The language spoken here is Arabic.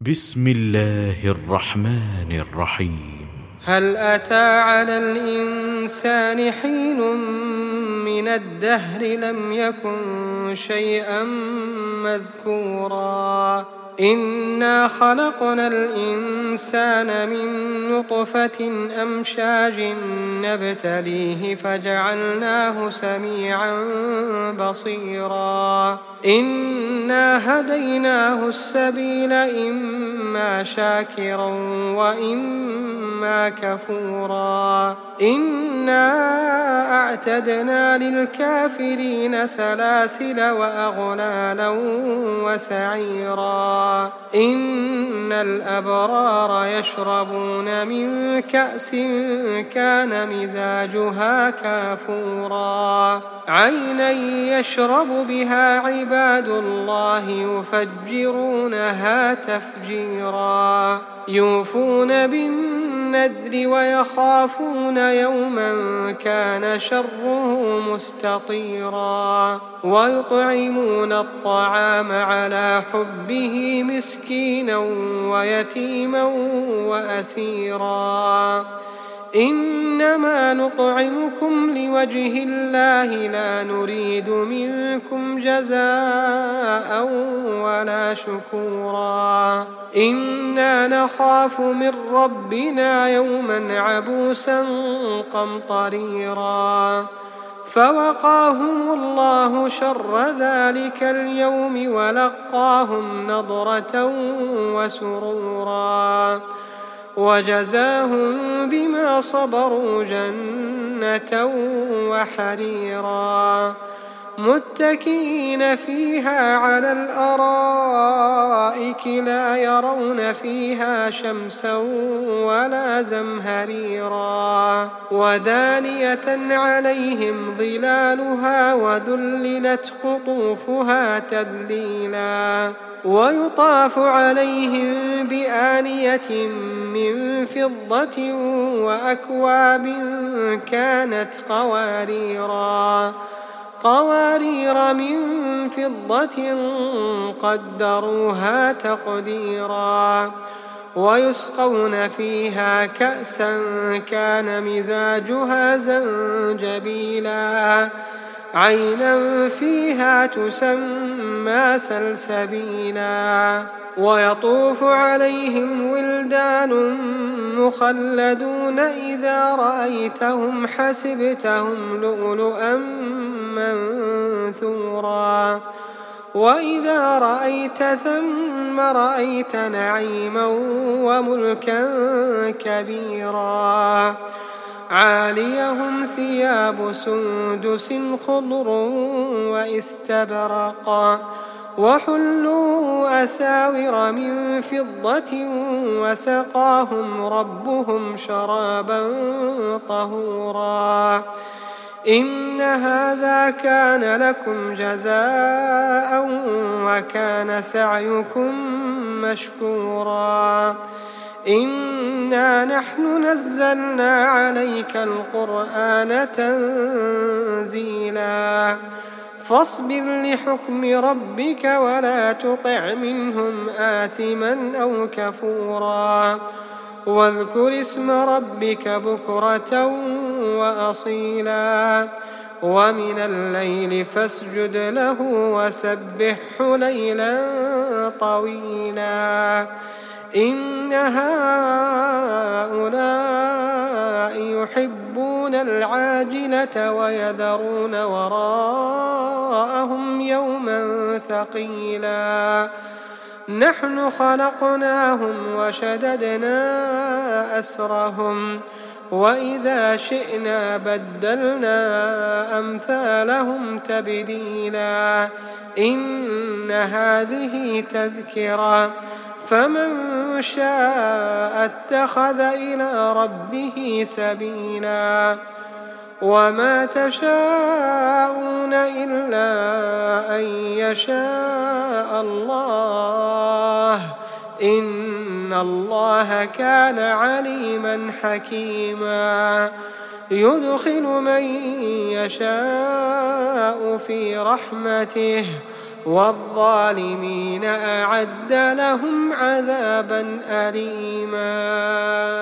بسم الله الرحمن الرحيم. هل أتى على الإنسان حين من الدهر لم يكن شيئا مذكورا إنا خلقنا الإنسان من نطفة أمشاج نبتليه فجعلناه سميعا بصيرا إنا هديناه السبيل إما شاكرا وإما كفورا إنا أعتدنا للكافرين سلاسل وأغلالا وسعيرا إن الأبرار يشربون من كأس كان مزاجها كافورا عينا يشرب بها عباد الله يفجرونها تفجيرا يوفون بالنذر ويخافون يوما كان شره مستطيرا ويطعمون الطعام على حبه مسكينا ويتيما وأسيرا إنما نطعمكم لوجه الله لا نريد منكم جزاء ولا شكورا إنا نخاف من ربنا يوما عبوسا قمطريرا فوقاهم الله شر ذلك اليوم ولقاهم نضرة وسرورا وجزاهم بما صبروا جنة وحريرا متكئين فيها على الأرائك لا يرون فيها شمسا ولا زمهريرا ودانية عليهم ظلالها وذللت قطوفها تذليلا ويطاف عليهم بآنية من فضة وأكواب كانت قوارير من فضة قدروها تقديرا ويسقون فيها كأسا كان مزاجها زنجبيلا عينا فيها تسمى سلسبيلا ويطوف عليهم ولدان مخلدون إذا رأيتهم حسبتهم لؤلؤا منثورا وإذا رأيت ثم رأيت نعيما وملكا كبيرا عاليهم ثياب سندس خضر واستبرق وحلوا أساور من فضة وسقاهم ربهم شرابا طهورا إن هذا كان لكم جزاء وكان سعيكم مشكورا إنا نحن نزلنا عليك القرآن تنزيلا فاصبر لحكم ربك ولا تطع منهم آثما أو كفورا واذكر اسم ربك بكرة وأصيلا ومن الليل فاسجد له وسبحه ليلا طويلا إن هؤلاء يحبون العاجلة ويذرون وراءهم يوما ثقيلا نحن خلقناهم وشددنا أسرهم وإذا شئنا بدلنا أمثالهم تبديلا إن هذه تذكرة فمن شاء اتخذ إلى ربه سبيلا وما تشاءون إلا أن يشاء الله إن الله كان عليما حكيما يدخل من يشاء في رحمته والظالمين أعد لهم عذابا أليما.